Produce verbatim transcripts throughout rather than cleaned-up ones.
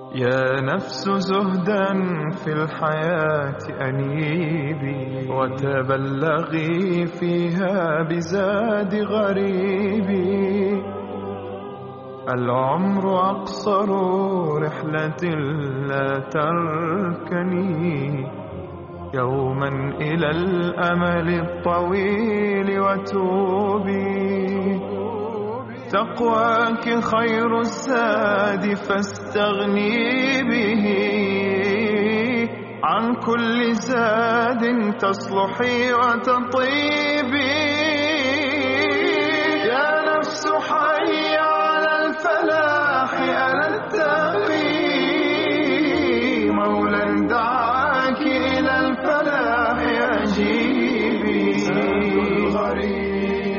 يا نفس زهدا في الحياة أنيبي، وتبلغي فيها بزاد غريبي. العمر أقصر رحلة لا تركني يوما إلى الأمل الطويل وتوبي. تقواك خير الزاد فاستغني به، عن كل زاد تصلحي وتطيبي. يا نفس حي على الفلاح ألا التقي، مولا دعاك إلى الفلاح أجيبي. الغريب.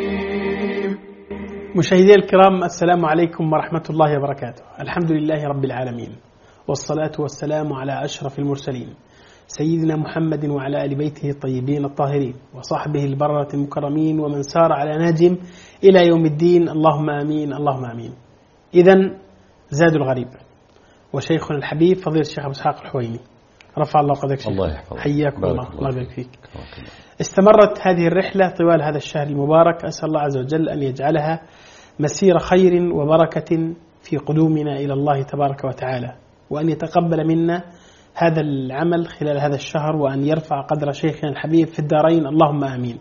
مشاهدي الكرام، السلام عليكم ورحمة الله وبركاته. الحمد لله رب العالمين، والصلاة والسلام على أشرف المرسلين سيدنا محمد وعلى آل بيته الطيبين الطاهرين وصحبه البررة المكرمين ومن سار على نهجهم إلى يوم الدين. اللهم آمين اللهم آمين. إذن زاد الغريب، وشيخنا الحبيب فضيلة الشيخ أبو إسحاق الحويني رفع الله قدرك. الله يحفظك، حياكم الله، الله يبارك فيك. استمرت هذه الرحلة طوال هذا الشهر المبارك، أسأل الله عز وجل أن يجعلها مسير خير وبركة في قدومنا إلى الله تبارك وتعالى، وأن يتقبل منا هذا العمل خلال هذا الشهر، وأن يرفع قدر شيخنا الحبيب في الدارين، اللهم آمين.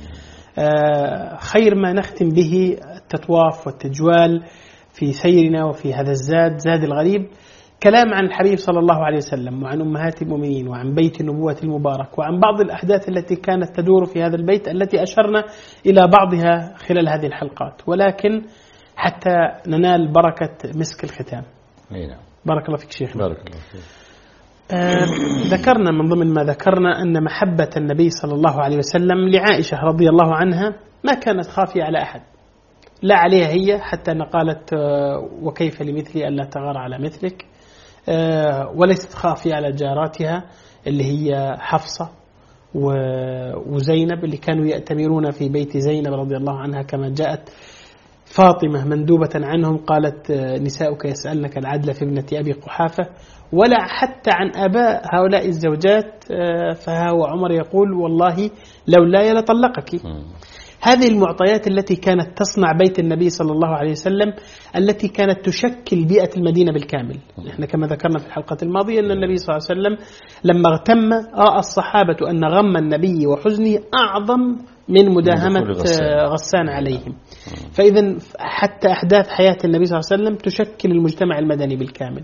آه خير ما نختم به التطواف والتجوال في سيرنا وفي هذا الزاد، زاد الغريب، كلام عن الحبيب صلى الله عليه وسلم وعن أمهات المؤمنين وعن بيت النبوة المبارك وعن بعض الأحداث التي كانت تدور في هذا البيت التي أشرنا إلى بعضها خلال هذه الحلقات، ولكن حتى ننال بركة مسك الختام. بارك الله فيك شيخنا. بارك الله فيك. آه ذكرنا من ضمن ما ذكرنا أن محبة النبي صلى الله عليه وسلم لعائشة رضي الله عنها ما كانت خافية على أحد، لا عليها هي، حتى أن قالت آه وكيف لمثلي ألا تغار على مثلك، آه وليست خافية على جاراتها اللي هي حفصة وزينب اللي كانوا يأتمرون في بيت زينب رضي الله عنها، كما جاءت فاطمة مندوبة عنهم قالت نساؤك يسألنك العدل في ابنة أبي قحافة، ولا حتى عن أباء هؤلاء الزوجات، فها وعمر يقول والله لولا لطلقك. هذه المعطيات التي كانت تصنع بيت النبي صلى الله عليه وسلم، التي كانت تشكل بيئة المدينة بالكامل. نحن كما ذكرنا في الحلقة الماضية أن النبي صلى الله عليه وسلم لما اغتم رأى الصحابة أن غم النبي وحزنه أعظم من مداهمة غسان عليهم. فإذا حتى أحداث حياة النبي صلى الله عليه وسلم تشكل المجتمع المدني بالكامل.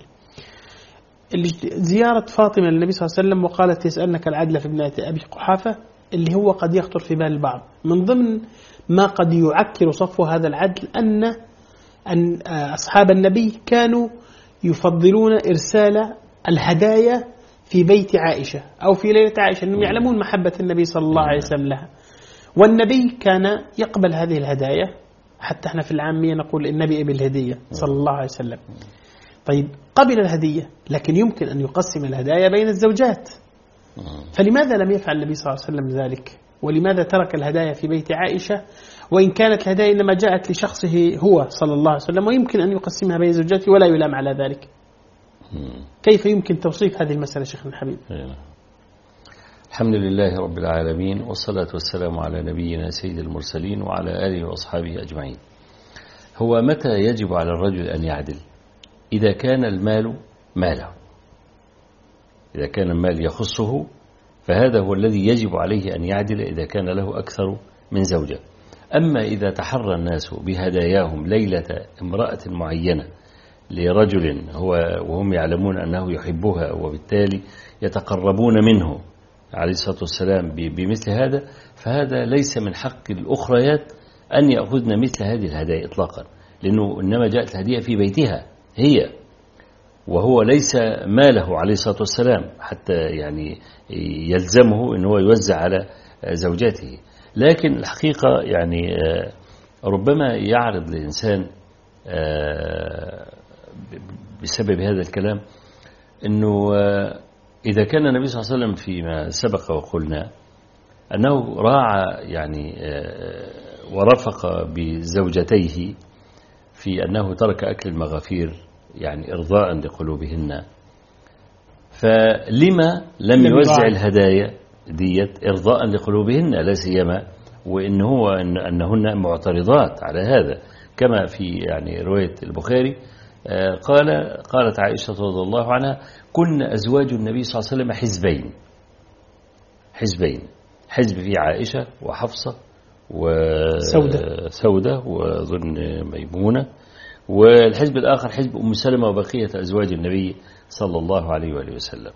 زيارة فاطمة للنبي صلى الله عليه وسلم وقالت يسألنك العدل في ابنة أبي قحافة، اللي هو قد يخطر في بال البعض من ضمن ما قد يعكر صفو هذا العدل أن أن أصحاب النبي كانوا يفضلون إرسال الهدايا في بيت عائشة أو في ليلة عائشة، أنهم يعلمون محبة النبي صلى الله عليه وسلم لها، والنبي كان يقبل هذه الهدايا. حتى احنا في العامية نقول النبي ابن الهدية صلى الله عليه وسلم. طيب قبل الهدية، لكن يمكن أن يقسم الهدايا بين الزوجات، فلماذا لم يفعل النبي صلى الله عليه وسلم ذلك؟ ولماذا ترك الهدايا في بيت عائشة وإن كانت الهدايا إنما جاءت لشخصه هو صلى الله عليه وسلم، ويمكن أن يقسمها بين زوجاته ولا يلام على ذلك؟ كيف يمكن توصيف هذه المسألة شيخنا الحبيب؟ الحمد لله رب العالمين، والصلاة والسلام على نبينا سيد المرسلين وعلى آله وأصحابه أجمعين. هو متى يجب على الرجل أن يعدل؟ إذا كان المال ماله، إذا كان المال يخصه فهذا هو الذي يجب عليه أن يعدل إذا كان له أكثر من زوجة. أما إذا تحرى الناس بهداياهم ليلة امرأة معينة لرجل هو وهم يعلمون أنه يحبها وبالتالي يتقربون منه عليه الصلاة والسلام بمثل هذا، فهذا ليس من حق الأخريات أن يأخذن مثل هذه الهدايا إطلاقا، لأنه إنما جاءت الهدية في بيتها هي، وهو ليس ماله عليه الصلاة والسلام حتى يعني يلزمه أنه يوزع على زوجاته. لكن الحقيقة يعني ربما يعرض الإنسان بسبب هذا الكلام أنه إذا كان النبي صلى الله عليه وسلم فيما سبق وقلنا أنه راعى يعني ورفق بزوجتيه في أنه ترك أكل المغافير يعني إرضاء لقلوبهن فلما لم يوزع الهدايا ديت إرضاء لقلوبهن لا سيما وإن هو إن أنهن معترضات على هذا، كما في يعني رواية البخاري قال قالت عائشة رضي الله عنها: كن أزواج النبي صلى الله عليه وسلم حزبين حزبين حزب في عائشة وحفصة وسودة سودة وظن ميمونة، والحزب الآخر حزب أم سلمة وبقية أزواج النبي صلى الله عليه وآله وسلم.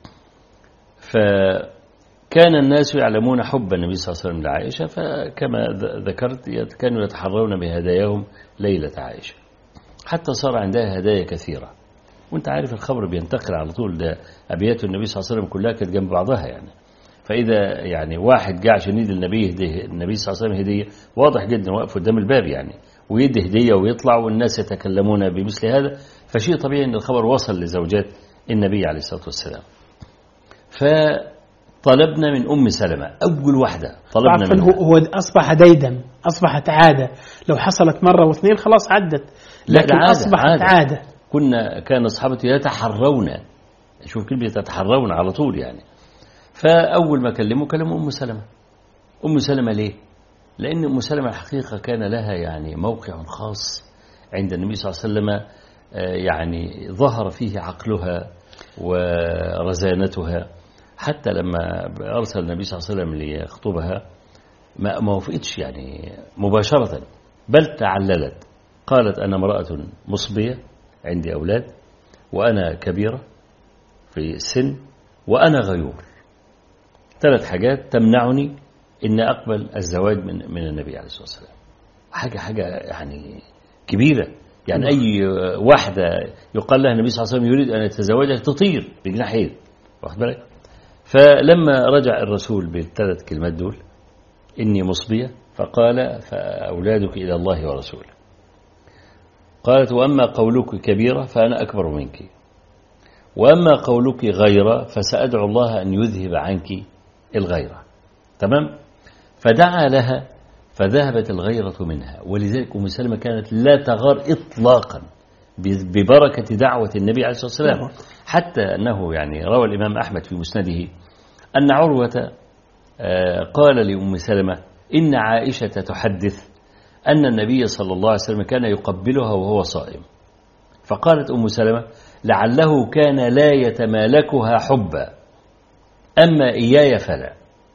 فكان الناس يعلمون حب النبي صلى الله عليه وسلم لعائشة، فكما ذكرت كانوا يتحرون بهداياهم ليلة عائشة، حتى صار عندها هدايا كثيرة. وانت عارف الخبر بينتقل على طول، ده أبيات النبي صلى الله عليه وسلم كلها كانت جنب بعضها يعني. فإذا يعني واحد جاء عشان يدي النبي هدية، النبي صلى الله عليه وسلم هدية، واضح جدا واقف قدام الباب يعني، ويدي هدية ويطلع والناس يتكلمون بمثل هذا، فشيء طبيعي أن الخبر وصل لزوجات النبي عليه الصلاة والسلام. فطلبنا من أم سلمة أول واحدة طلبنا منها. هو أصبح ديدا، أصبحت عادة، لو حصلت مرة واثنين خلاص عدت، لكن عادة أصبحت عادة. عادة. كنا كان أصحابتي يتحرون، شوف كلمة يتحرون على طول يعني. فأول ما كلموا كلموا أم سلمة. أم سلمة ليه؟ لأن أم سلمة الحقيقة كان لها يعني موقع خاص عند النبي صلى الله عليه وسلم، يعني ظهر فيه عقلها ورزانتها، حتى لما أرسل النبي صلى الله عليه وسلم ليخطبها ما وافقتش يعني مباشرة، بل تعللت، قالت: أنا امرأة مصبية، عندي أولاد، وأنا كبيرة في السن، وأنا غيور، ثلاث حاجات تمنعني إن أقبل الزواج من من النبي عليه الصلاة والسلام. حاجة حاجة يعني كبيرة يعني. أي واحدة يقال لها النبي صلى الله عليه وسلم يريد أن يتزوجها تطير بجناحين، واخد بالك؟ فلما رجع الرسول بالثلاث كلمات دول: إني مصبية، فقال: فأولادك إلى الله ورسوله. قالت: وأما قولك كبيرة فأنا أكبر منك، وأما قولك غيرة فسأدعو الله أن يذهب عنك الغيرة. تمام؟ فدعا لها فذهبت الغيرة منها. ولذلك أم سلمة كانت لا تغار إطلاقا ببركة دعوة النبي عليه الصلاة والسلام، حتى أنه يعني روى الإمام أحمد في مسنده أن عروة قال لأم سلمة: إن عائشة تحدث أن النبي صلى الله عليه وسلم كان يقبلها وهو صائم. فقالت أم سلمة: لعله كان لا يتمالكها حبا، أما إياي فلا.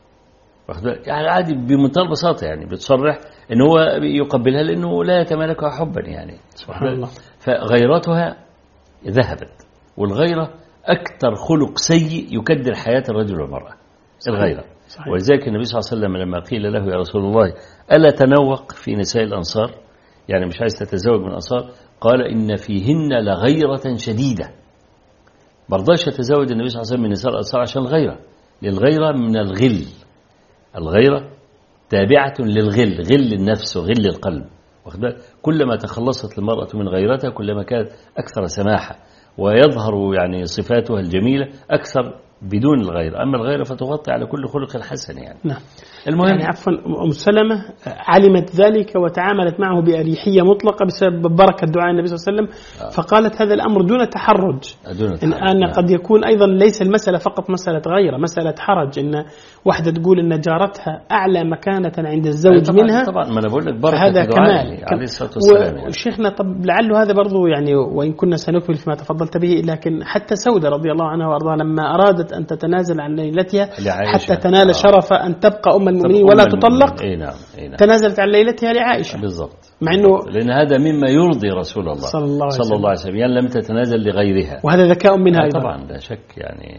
يعني عادي بمنتهى البساطة يعني بتصرح إن هو يقبلها لأنه لا يتمالكها حبا يعني. سبحان الله. فغيرتها ذهبت، والغيرة أكثر خلق سيء يكدر حياة الرجل والمرأة، الغيرة. صحيح. ولذلك النبي صلى الله عليه وسلم لما قيل له: يا رسول الله ألا تنوق في نساء الأنصار، يعني مش عايز تتزوج من الأنصار؟ قال: إن فيهن لغيرة شديدة. برضاش يتزوج النبي صلى الله عليه وسلم من نساء الأنصار عشان الغيرة، للغيرة من الغل، الغيرة تابعة للغل، غل النفس وغل القلب. كلما تخلصت المرأة من غيرتها كلما كانت أكثر سماحة، ويظهر يعني صفاتها الجميلة أكثر بدون الغيرة. أما الغيرة فتغطي على كل خلق حسن يعني. نعم. المهم يعني عفوا أم سلمة علمت ذلك وتعاملت معه بأريحية مطلقة بسبب بركة دعاء النبي صلى الله عليه وسلم. آه. فقالت هذا الأمر دون تحرج. دون تحرج. إن أن نعم. قد يكون أيضا ليس المسألة فقط مسألة غيرة، مسألة حرج، إن واحدة تقول إن جارتها أعلى مكانة عند الزوج طبعًا منها. طبعا ما أنا بقول لك بركة هذا كمال عليه الصلاة والسلام. يعني. وشيخنا طب لعله هذا برضو يعني، وإن كنا سنكمل فيما تفضلت به، لكن حتى سودة رضي الله عنها وأرضاها لما أرادت أن تتنازل عن ليلتها حتى تنال آه. شرف أن تبقى أم المؤمنين ولا تطلق، إيه نعم. إيه نعم. تنازلت عن ليلتها لعائشة. بالضبط. مع إنه لأن هذا مما يرضي رسول الله صلى الله عليه وسلم, صلى الله عليه وسلم. يعني لم تتنازل لغيرها، وهذا ذكاء منها أيضا. طبعا لا شك يعني.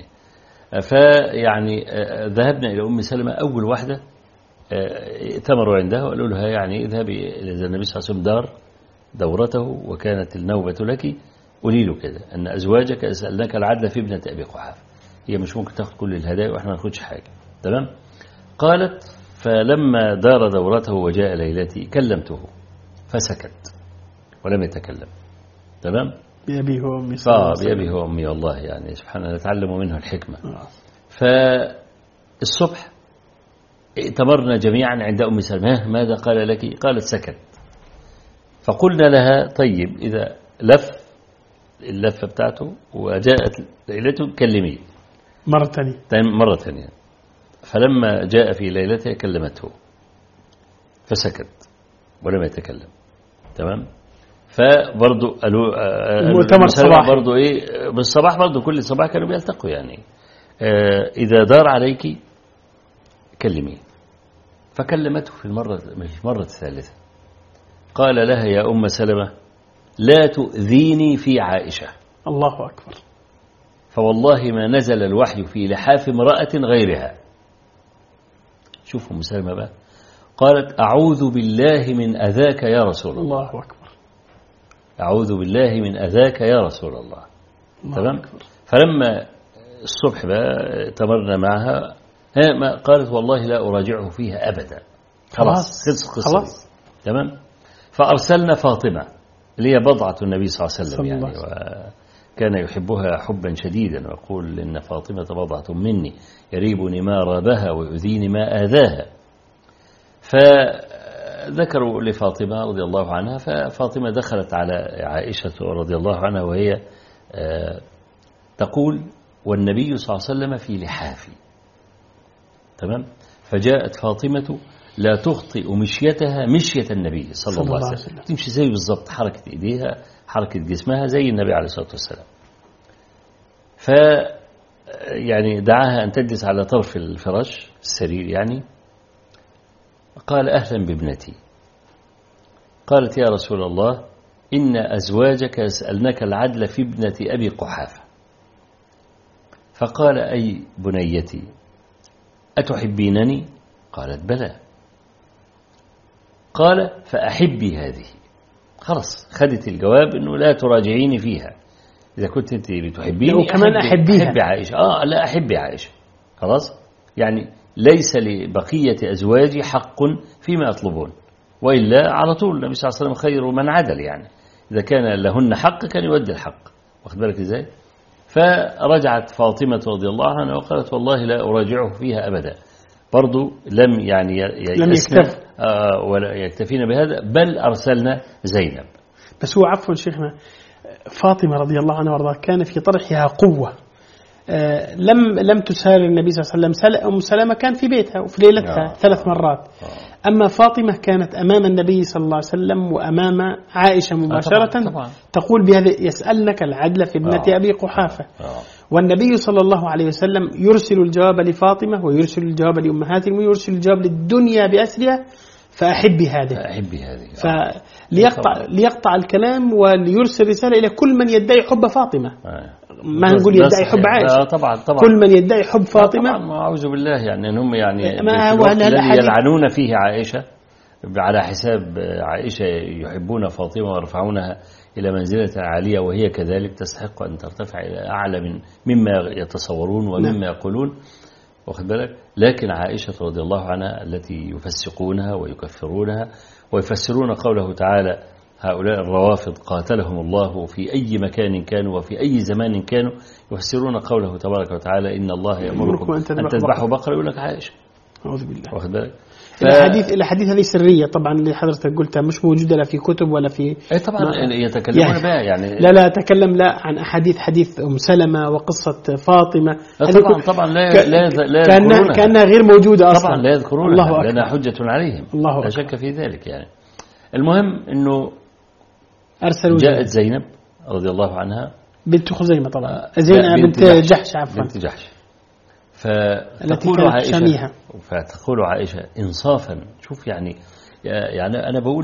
فيعني ذهبنا إلى أم سلمة أول واحدة، ائتمروا عندها وقالوا لها يعني اذهبي إلى النبي صلى الله عليه وسلم دار دورته وكانت النوبة لك، قولي له كده أن أزواجك أسألناك العدل في ابنة أبي قحافة، هي مش ممكن تاخد كل الهدايا وإحنا ما ناخدش حاجة. تمام. قالت: فلما دار دورته وجاء ليلتي كلمته فسكت ولم يتكلم. تمام. بأبيه وأمي. آه بأبيه وأمي والله يعني سبحان الله نتعلم منه الحكمة. آه. فالصبح ائتمرنا جميعا عند أم سلمة، ماذا قال لك؟ قالت: سكت. فقلنا لها: طيب إذا لف اللفة بتاعته وجاءت ليلته كلميه مرة ثانية مرة ثانية. فلما جاء في ليلتها كلمته فسكت ولم يتكلم. تمام. فبرضو قالوا المؤتمر الصباحي برضو ايه بالصباح برضو كل صباح كانوا بيلتقوا يعني آه اذا دار عليك كلمي. فكلمته في المرة مش مرة الثالثة قال لها يا أم سلمة لا تؤذيني في عائشة. الله أكبر. فوالله ما نزل الوحي في لحاف امرأة غيرها. شوفوا أم سلمة بقى قالت أعوذ بالله من أذاك يا رسول الله. الله أكبر. أعوذ بالله من أذاك يا رسول الله. تمام. فلما الصبح بقى تمرنا معها قالت والله لا أراجعه فيها أبدا. خلاص خلص قصة. تمام. فأرسلنا فاطمة اللي هي بضعة النبي صلى الله عليه وسلم يعني وكان يحبها حبا شديدا ويقول إن فاطمة بضعة مني يريبني ما رابها ويؤذيني ما آذاها. فذكروا لفاطمة رضي الله عنها. ففاطمة دخلت على عائشة رضي الله عنها وهي تقول والنبي صلى الله عليه وسلم في لحافي. تمام. فجاءت فاطمة لا تخطئ مشيتها مشية النبي صلى, صلى الله عليه وسلم تمشي زي بالضبط حركة إيديها حركة جسمها زي النبي عليه الصلاة والسلام. ف يعني دعاها أن تجلس على طرف الفراش السرير يعني. قال أهلا بابنتي. قالت يا رسول الله إن أزواجك يسألنك العدل في ابنة أبي قحافة. فقال أي بنيتي أتحبينني؟ قالت بلى. قال فأحبي هذه. خلاص خدت الجواب أنه لا تراجعيني فيها إذا كنت أنت بتحبيني وكمان أحبيها. أحبي عائشة. آه لا أحبي عائشة. خلاص يعني ليس لبقية أزواجي حق فيما يطلبون وإلا على طول النبي صلى الله عليه وسلم خير من عدل يعني إذا كان لهن حق كان يودي الحق. واخد بالك إزاي. فرجعت فاطمة رضي الله عنها وقالت والله لا أراجعه فيها أبدا. برضو لم يعني لم يكتف آه ولا يكتفينا بهذا بل أرسلنا زينب. بس هو عفوا شيخنا فاطمة رضي الله عنها وارضاها كان في طرحها قوة. آه لم لم تسال النبي صلى الله عليه وسلم. أم سلمة كان في بيتها وفي ليلتها آه ثلاث مرات. آه أما فاطمة كانت أمام النبي صلى الله عليه وسلم وأمام عائشة مباشرة. آه طبعا طبعا. تقول بهذا يسألنك العدل في ابنة آه أبي قحافة. آه والنبي صلى الله عليه وسلم يرسل الجواب لفاطمة ويرسل الجواب لأمهاتهم ويرسل الجواب للدنيا بأسرها فأحبي هذه فأحبي هذه. فليقطع ليقطع الكلام وليرسل رسالة إلى كل من يدعي حب فاطمة. آه. ما نقول يدعي حب عائشة. طبعا طبعا. كل من يدعي حب فاطمة. طبعا أعوذ بالله يعني أنهم يعني الذي يلعنون فيه عائشة على حساب عائشة يحبون فاطمة ويرفعونها إلى منزلة عالية وهي كذلك تستحق أن ترتفع إلى أعلى من مما يتصورون ومما يقولون. واخد بالك. لكن عائشة رضي الله عنها التي يفسقونها ويكفرونها ويفسرون قوله تعالى هؤلاء الروافض قاتلهم الله في أي مكان كانوا وفي أي زمان كانوا يفسرون قوله تبارك وتعالى إن الله يأمركم أن تذبحوا بقرة. يقول لك عائشة. أعوذ بالله. واخد بالك. ف... الحديث الحديث هذه سرية طبعا اللي حضرتك قلتها مش موجودة لا في كتب ولا في أي طبعا ما... يتكلمون يعني بها يعني لا لا أتكلم لا عن أحاديث حديث أم سلمة وقصة فاطمة. طبعا طبعا لا ك... لا لا كأنها, كأنها غير موجودة أصلا. طبعا لا يذكرونها لأنها حجة عليهم. الله لا شك في ذلك يعني. المهم إنه أرسلوا جاءت زينب رضي الله عنها بنت خزيمة طبعا زينب بنت جحش عفوا بنت جحش. فتقول عائشة فتقول عائشة إنصافا. شوف يعني يعني أنا بقول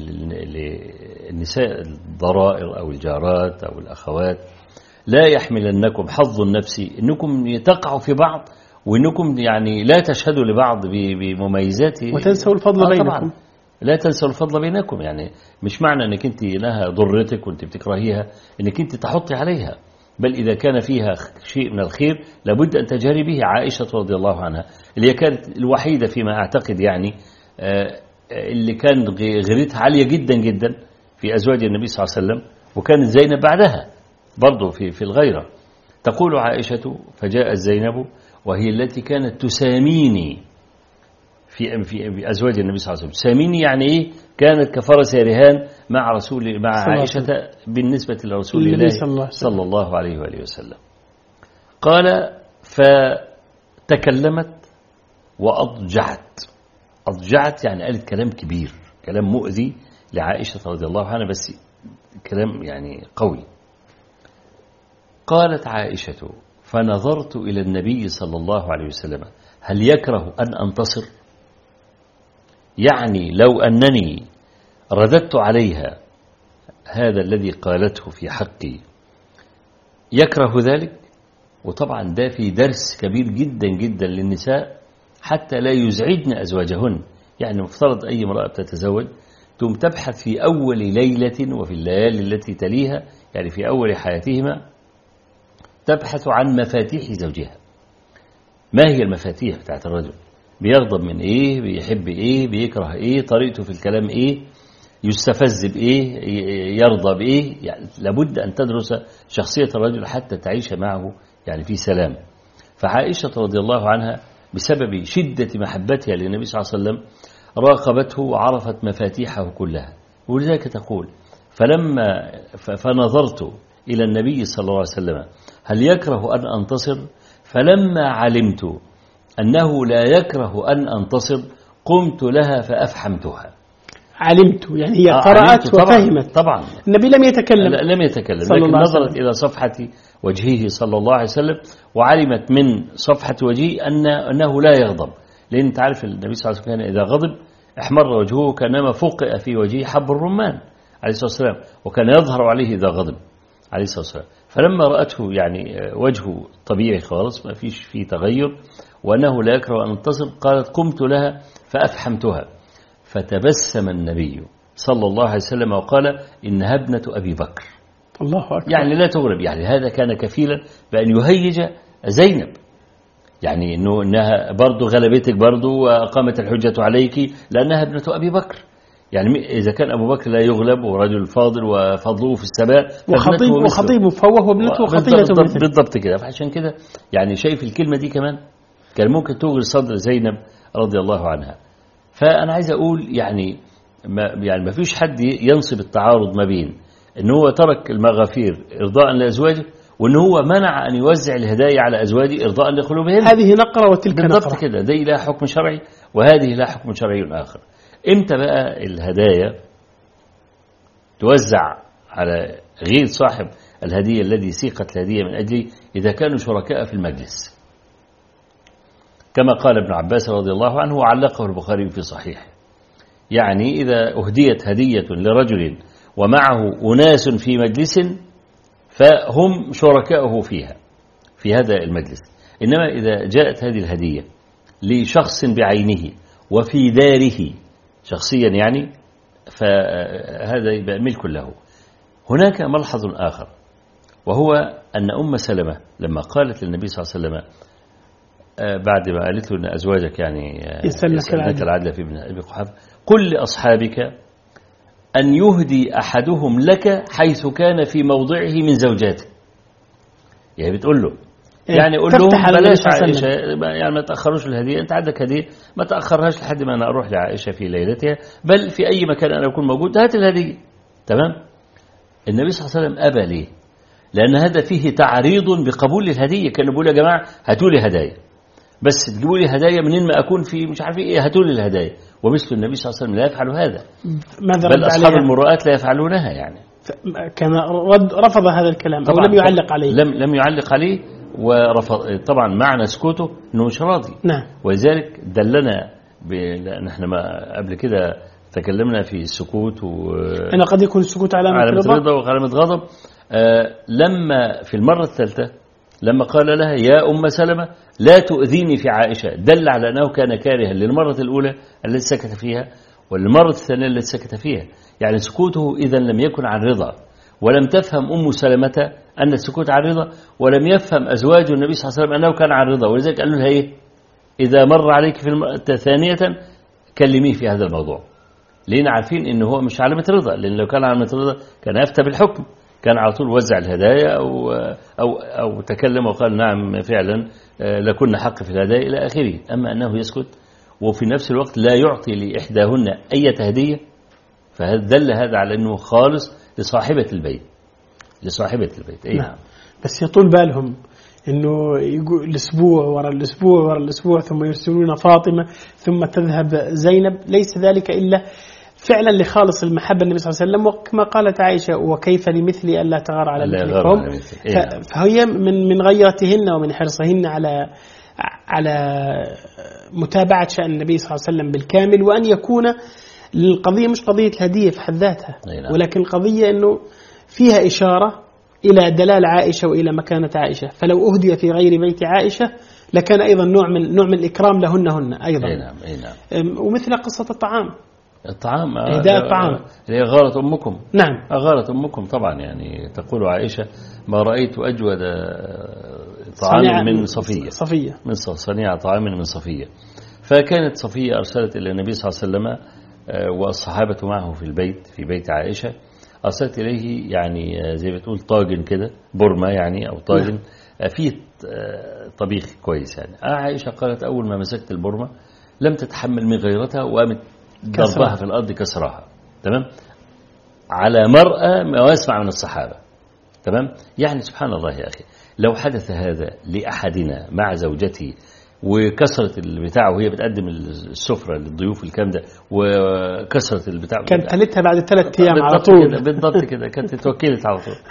للنساء الضرائر أو الجارات أو الأخوات لا يحملنكم حظ النفسي إنكم تقعوا في بعض وإنكم يعني لا تشهدوا لبعض بمميزات وتنسوا الفضل آه بينكم. طبعا لا تنسوا الفضل بينكم يعني مش معنى أنك أنت لها ضرتك وأنت بتكرهيها أنك أنت تحطي عليها بل إذا كان فيها شيء من الخير لابد أن تجاري به. عائشة رضي الله عنها اللي هي كانت الوحيدة فيما أعتقد يعني اللي كان غيرتها عالية جدا جدا في أزواج النبي صلى الله عليه وسلم وكانت زينب بعدها برضو في في الغيرة. تقول عائشة فجاءت زينب وهي التي كانت تساميني في في أزواج النبي صلى الله عليه وسلم. تساميني يعني إيه؟ كانت كفرس رهان مع رسول مع عائشة بالنسبة لرسول الله صلى الله عليه وآله وسلم. قال فتكلمت وأضجعت. أضجعت يعني قالت كلام كبير، كلام مؤذي لعائشة رضي الله عنها، بس كلام يعني قوي. قالت عائشة فنظرت إلى النبي صلى الله عليه وسلم هل يكره أن أنتصر؟ يعني لو أنني رددت عليها هذا الذي قالته في حقي يكره ذلك؟ وطبعا ده في درس كبير جدا جدا للنساء حتى لا يزعجن أزواجهن. يعني مفترض أي امرأة تتزوج ثم تبحث في أول ليلة وفي الليالي التي تليها، يعني في أول حياتهما، تبحث عن مفاتيح زوجها. ما هي المفاتيح بتاعت الرجل؟ بيغضب من إيه؟ بيحب إيه؟ بيكره إيه؟ طريقته في الكلام إيه؟ يستفز بإيه؟ يرضى بإيه؟ يعني لابد أن تدرس شخصية الرجل حتى تعيش معه يعني في سلام. فعائشة رضي الله عنها بسبب شدة محبتها للنبي صلى الله عليه وسلم راقبته وعرفت مفاتيحه كلها، ولذلك تقول فلما فنظرت إلى النبي صلى الله عليه وسلم هل يكره أن أنتصر؟ فلما علمت أنه لا يكره أن أنتصر قمت لها فأفحمتها. علمت يعني هي قرأت وفهمت. طبعا النبي لم يتكلم، لا لم يتكلم، لكن نظرت إلى صفحة وجهه صلى الله عليه وسلم وعلمت من صفحة وجهه أن أنه لا يغضب، لأن تعرف النبي صلى الله عليه وسلم كان إذا غضب احمر وجهه كانما فقئ في وجهه حب الرمان عليه الصلاة والسلام، وكان يظهر عليه إذا غضب عليه الصلاة والسلام. فلما رأته يعني وجهه طبيعي خالص ما فيش فيه تغير وأنه لا يكره أن أنتصر قالت قمت لها فأفحمتها. فتبسم النبي صلى الله عليه وسلم وقال إنها ابنة أبي بكر. الله أكبر. يعني لا تغرب، يعني هذا كان كفيلا بأن يهيج زينب، يعني إنه إنها برضو غلبتك برضو وقامت الحجة عليك لأنها ابنة أبي بكر. يعني إذا كان أبو بكر لا يغلب ورجل فاضل وفضله في السماء وخطيب وخطيب فهو ابنته وخطيبته بالضبط كده. فعشان كده يعني شايف الكلمة دي كمان كان ممكن توغل صدر زينب رضي الله عنها. فأنا عايز أقول يعني ما يعني ما فيش حد ينصب التعارض ما بين إن هو ترك المغافير إرضاء لأزواجه وإن هو منع أن يوزع الهدايا على أزواجه إرضاء لقلوبهم. هذه نقرة وتلك نقرة بالضبط كده، دي لها حكم شرعي وهذه لها حكم شرعي آخر. إمتى بقى الهدايا توزع على غير صاحب الهدية الذي سيقت الهدية من أجله؟ إذا كانوا شركاء في المجلس، كما قال ابن عباس رضي الله عنه وعلقه البخاري في صحيحه. يعني إذا أهديت هدية لرجل ومعه أناس في مجلس فهم شركاءه فيها في هذا المجلس. إنما إذا جاءت هذه الهدية لشخص بعينه وفي داره شخصيا يعني فهذا يبقى ملك له. هناك ملحظ آخر وهو أن أم سلمة لما قالت للنبي صلى الله عليه وسلم بعد ما قالت له أن أزواجك يعني يسألنك العدل في ابن أبي قحافة قل لأصحابك أن يهدي أحدهم لك حيث كان في موضعه من زوجاته. يعني بتقول له يعني قول لهم بلاش عائشة يعني ما تأخروش الهدية، أنت عندك هدية ما تأخرهاش لحد ما أنا أروح لعائشة في ليلتها، بل في أي مكان أنا أكون موجود هات الهدية. تمام. النبي صلى الله عليه وسلم أبى ليه؟ لأن هذا فيه تعريض بقبول الهدية. كانوا بيقولوا يا جماعة هاتوا لي هدايا، بس تجيبوا لي هدايا منين ما أكون في مش عارف إيه، هاتوا لي الهدايا. ومثل النبي صلى الله عليه وسلم لا يفعل هذا، بل أصحاب المروءات لا يفعلونها. يعني كان رد رفض هذا الكلام أو لم يعلق عليه، لم لم يعلق عليه ورفض. طبعا معنى سكوته انه مش راضي. نعم. ولذلك دلنا لان احنا ما قبل كده تكلمنا في السكوت و أنا قد يكون السكوت علامة رضا وعلامة غضب. آه لما في المرة الثالثة لما قال لها يا أم سلمة لا تؤذيني في عائشة، دل على أنه كان كارها للمرة الأولى التي سكت فيها والمرة الثانية التي سكت فيها. يعني سكوته إذا لم يكن عن رضا، ولم تفهم أم سلمة أن السكوت عن رضا، ولم يفهم أزواج النبي صلى الله عليه وسلم أنه كان عن رضا. ولذلك قالوا لها إيه إذا مر عليك في المرة ثانية كلميه في هذا الموضوع، لأن عارفين إنه هو مش علامة رضا، لأن لو كان علامة رضا كان أفتى بالحكم، كان على طول وزع الهدايا أو, أو, أو تكلم وقال نعم فعلا لكن حق في الهدايا إلى آخره. أما أنه يسكت وفي نفس الوقت لا يعطي لإحداهن أي هدية، فهذا دل هذا على أنه خالص لصاحبة البيت لصاحبة البيت. أي نعم. بس يطول بالهم إنه يقول الأسبوع ورا الأسبوع ورا الأسبوع ثم يرسلون فاطمة ثم تذهب زينب، ليس ذلك إلا فعلا لخالص المحبة النبي صلى الله عليه وسلم، وكما قالت عائشة وكيف لمثلي ألا تغار على مثلكم. فهي من من غيرتهن ومن حرصهن على على متابعة شأن النبي صلى الله عليه وسلم بالكامل، وأن يكون القضية مش قضية الهدية في حد ذاتها، ولكن القضية أنه فيها إشارة إلى دلال عائشة وإلى مكانة عائشة، فلو أهدي في غير بيت عائشة لكان أيضا نوع من نوع من الإكرام لهن هن أيضا. أي نعم. أي نعم. ومثل قصة الطعام، الطعام إهداء الطعام اللي غارت أمكم. نعم، غارت أمكم طبعا. يعني تقول عائشة ما رأيت أجود طعام من صفية صفية من صنيع طعام من صفية. فكانت صفية أرسلت إلى النبي صلى الله عليه وسلم والصحابة معه في البيت في بيت عائشة، أرسلت إليه يعني زي بتقول طاجن كده برمة يعني أو طاجن فيه طبيخ كويس يعني. عائشة قالت أول ما مسكت البرمة لم تتحمل من غيرتها وقامت ضربها في الأرض كسرها. تمام. على مرأى ما يسمع من الصحابة. تمام. يعني سبحان الله يا أخي، لو حدث هذا لأحدنا مع زوجته وكسرت البتاع وهي بتقدم السفرة للضيوف الكلام ده وكسرت البتاع كانت تلتها بعد ثلاث أيام على طول. بالضبط كده كانت توكلت على طول.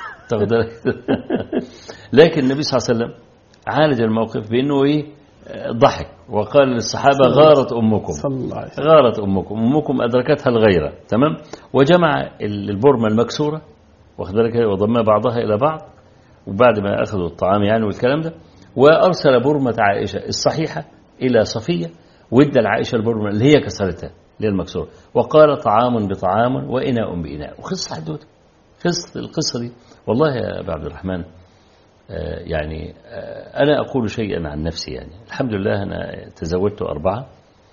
لكن النبي صلى الله عليه وسلم عالج الموقف بأنه إيه ضحك وقال للصحابة غارت أمكم غارت أمكم أمكم أدركتها الغيرة. تمام. وجمع البرمة المكسورة واخد بالك وضم بعضها إلى بعض، وبعد ما أخذوا الطعام يعني والكلام ده، وأرسل برمة عائشة الصحيحة إلى صفية، وادى العائشة البرمة اللي هي كسرتها اللي هي المكسورة، وقال طعام بطعام وإناء بإناء، وخلص الحدوث. خلص القصة دي. والله يا أبا عبد الرحمن آه يعني آه أنا أقول شيئا عن نفسي. يعني الحمد لله أنا تزوجت أربعة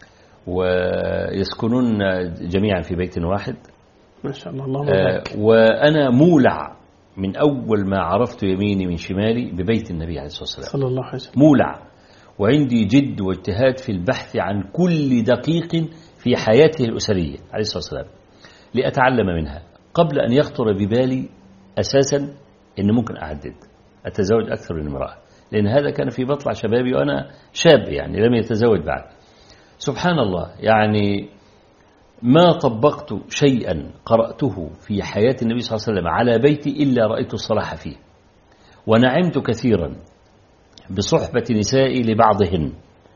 ويسكنون جميعا في بيت واحد ما شاء الله. الله آه وأنا مولع من أول ما عرفت يميني من شمالي ببيت النبي عليه الصلاة والسلام صلى الله عليه وسلم، مولع، وعندي جد واجتهاد في البحث عن كل دقيق في حياته الأسرية عليه الصلاة والسلام لأتعلم منها قبل أن يخطر ببالي أساسا أن ممكن أعدد أتزوج أكثر من امرأة، لأن هذا كان في بطلع شبابي وأنا شاب يعني لم يتزوج بعد. سبحان الله، يعني ما طبقت شيئا قرأته في حياة النبي صلى الله عليه وسلم على بيتي إلا رأيت الصلاح فيه، ونعمت كثيرا بصحبة نسائي لبعضهن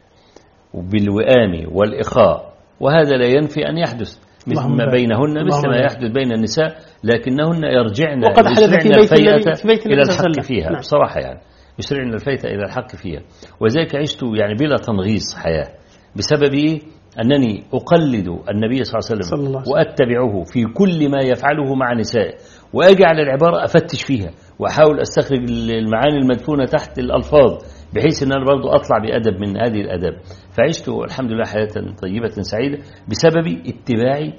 وبالوئام والإخاء، وهذا لا ينفي أن يحدث مثل ما بينهن مثل ما يحدث بين النساء، لكنهن يرجعن يسرعن الفيئة إلى الحق فيها بصراحة، يعني يسرعن الفيئة إلى الحق فيها. وذلك عشت يعني بلا تنغيص حياة بسبب إيه؟ أنني أقلد النبي صلى الله عليه وسلم وأتبعه في كل ما يفعله مع نسائه، وأجي على العبارة أفتش فيها وأحاول أستخرج المعاني المدفونة تحت الألفاظ بحيث أن أنا برضو أطلع بأدب من هذه الأدب. فعشت الحمد لله حياة طيبة سعيدة بسبب اتباعي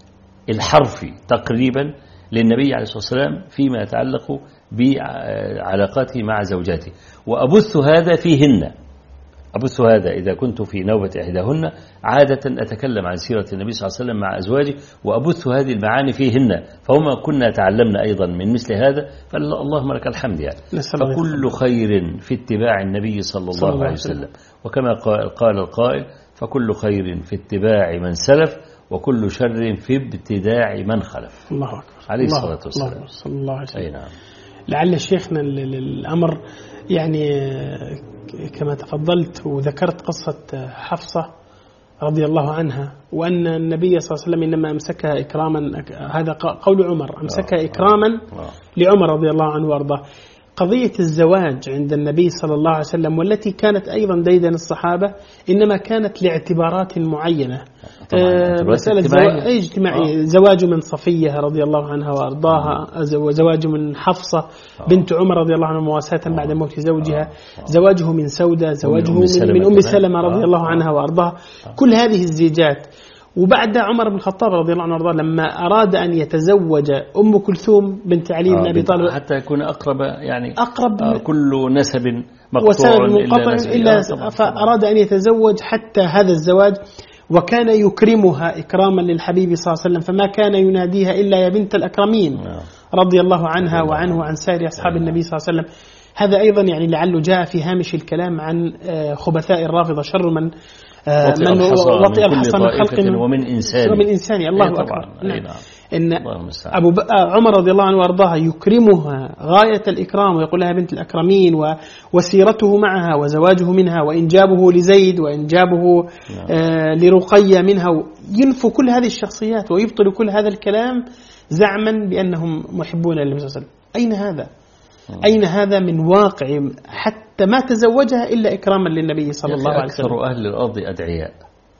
الحرفي تقريبا للنبي عليه الصلاة والسلام فيما يتعلق بعلاقاته مع زوجاته، وأبث هذا فيهن. أبث هذا إذا كنت في نوبة إحداهن عادة أتكلم عن سيرة النبي صلى الله عليه وسلم مع أزواجه، وأبث هذه المعاني فيهن، فهما كنا تعلمنا أيضا من مثل هذا، فاللهم لك الحمد يعني. فكل خير في اتباع النبي صلى الله عليه وسلم، وكما قال القائل فكل خير في اتباع من سلف وكل شر في ابتداع من خلف. الله أكبر عليه الصلاة والسلام. الله صلى الله عليه وسلم. أي نعم. لعل شيخنا الأمر يعني كما تفضلت وذكرت قصة حفصة رضي الله عنها، وأن النبي صلى الله عليه وسلم إنما أمسكها إكراما، هذا قول عمر، أمسكها إكراما لعمر رضي الله عنه وأرضاه. قضية الزواج عند النبي صلى الله عليه وسلم والتي كانت أيضا ديدن الصحابة إنما كانت لاعتبارات معينة، آه مسألة زواج اجتماعي، زواج من صفية رضي الله عنها وأرضاها، وزواج من حفصة بنت عمر رضي الله عنها مواساة بعد موت زوجها، زواجه من سودة، زواجه من, من أم سلمة رضي الله عنها وأرضاها، كل هذه الزيجات. وبعد عمر بن الخطاب رضي الله عنه وارضاه لما أراد أن يتزوج أم كلثوم بنت علي بن أبي طالب حتى يكون أقرب، يعني أقرب آه كل نسب مقطوع إلا, إلا فأراد أن يتزوج حتى هذا الزواج، وكان يكرمها إكراما للحبيب صلى الله عليه وسلم، فما كان يناديها إلا يا بنت الأكرمين رضي الله عنها وعنه وعن سائر أصحاب النبي صلى الله عليه وسلم. هذا أيضا يعني لعله جاء في هامش الكلام عن خبثاء الرافضة، شر من من وطئ الحصى من خلق ومن إنسان ومن إنسان الله أكبر. نعم. إن أبو عمر رضي الله عنه وأرضاها يكرمها غاية الإكرام ويقول لها بنت الأكرمين، وسيرته معها وزواجه منها وإنجابه لزيد وإنجابه آه لرقية منها، ينفوا كل هذه الشخصيات ويبطل كل هذا الكلام زعما بأنهم محبون للنبي صلى الله عليه وسلم. أين هذا؟ أين هذا من واقع حتى ما تزوجها إلا إكراما للنبي صلى الله عليه وسلم. أكثر أهل الأرض أدعياء،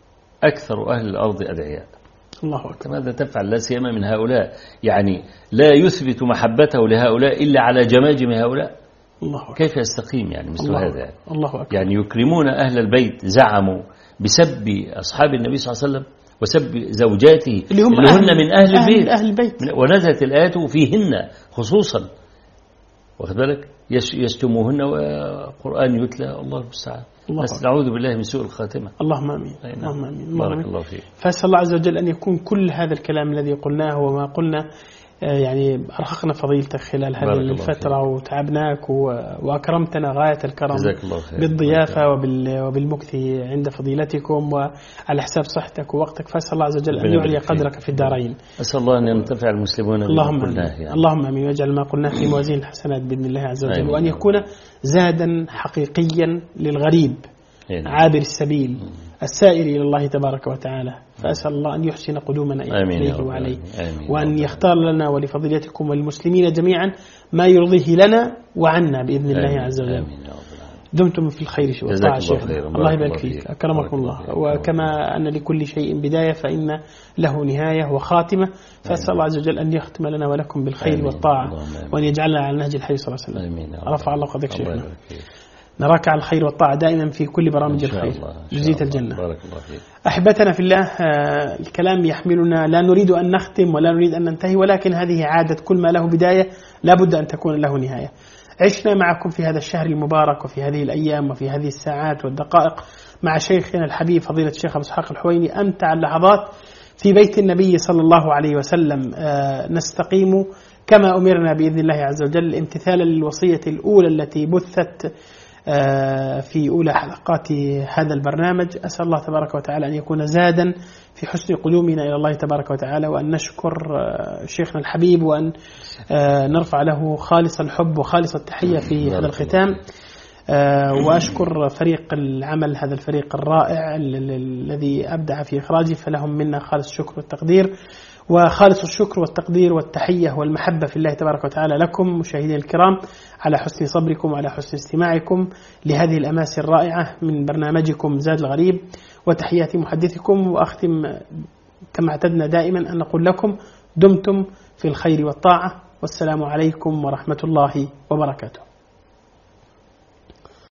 أكثر أهل الأرض أدعياء. الله أكبر. ماذا تفعل لا سيما من هؤلاء؟ يعني لا يثبت محبته لهؤلاء إلا على جماجم هؤلاء. الله أكبر. كيف يستقيم يعني مثل الله هذا؟ الله أكبر. يعني يكرمون أهل البيت، زعموا بسب أصحاب النبي صلى الله عليه وسلم وسب زوجاته اللي هم اللي هن من أهل, أهل البيت, أهل البيت. ونزلت الآيات فيهن خصوصا، واخد بالك، يشتموهن وقرآن يتلى. الله المستعان. نعوذ بالله من سوء الخاتمة. اللهم آمين. اللهم آمين. بارك الله فيك. فأسأل الله عز وجل أن يكون كل هذا الكلام الذي قلناه وما قلنا يعني أرهقنا فضيلتك خلال هذه الفترة وتعبناك وأكرمتنا غاية الكرم بالضيافة وبالمكث عند فضيلتكم وعلى حساب صحتك ووقتك. فأسأل الله عز وجل أن يعلي قدرك في الدارين. أسأل الله أن ينتفع المسلمون اللهم آمين. يعني. اللهم آمين. ويجعل ما قلناه في موازين الحسنات بإذن الله عز وجل، وأن يكون زادا حقيقيا للغريب عابر السبيل السائر إلى الله تبارك وتعالى. فأسأل الله أن يحسن قدومنا إليه وعليه، وأن يختار لنا ولفضيلتكم والمسلمين جميعا ما يرضيه لنا وعنا بإذن الله عز وجل. دمتم في الخير والطاعة شيخنا. الله يبارك فيك. أكرمكم الله. وكما أن لكل شيء بداية فإن له نهاية وخاتمة، فأسأل الله عز وجل أن يختم لنا ولكم بالخير والطاعة، وأن يجعلنا على نهج الحي صلى الله عليه وسلم. رفع الله قدرك شيخنا. نراك على الخير والطاعة دائما في كل برامج الخير. جزيت الجنة. بارك الله فيك. أحبتنا في الله، الكلام يحملنا، لا نريد أن نختم ولا نريد أن ننتهي، ولكن هذه عادة، كل ما له بداية لا بد أن تكون له نهاية. عشنا معكم في هذا الشهر المبارك وفي هذه الأيام وفي هذه الساعات والدقائق مع شيخنا الحبيب فضيلة الشيخ أبو إسحاق الحويني أمتع اللحظات في بيت النبي صلى الله عليه وسلم. نستقيم كما أمرنا بإذن الله عز وجل امتثالا للوصية الأولى التي بثت في أولى حلقات هذا البرنامج. أسأل الله تبارك وتعالى أن يكون زادا في حسن قدومنا إلى الله تبارك وتعالى، وأن نشكر شيخنا الحبيب، وأن نرفع له خالص الحب وخالص التحية في هذا الختام. وأشكر فريق العمل، هذا الفريق الرائع الذي أبدع في إخراجه، فلهم منا خالص الشكر والتقدير، وخالص الشكر والتقدير والتحية والمحبة في الله تبارك وتعالى لكم مشاهدينا الكرام على حسن صبركم وعلى حسن استماعكم لهذه الأماسي الرائعة من برنامجكم زاد الغريب. وتحياتي محدثكم، وأختم كما اعتدنا دائما أن نقول لكم دمتم في الخير والطاعة، والسلام عليكم ورحمة الله وبركاته.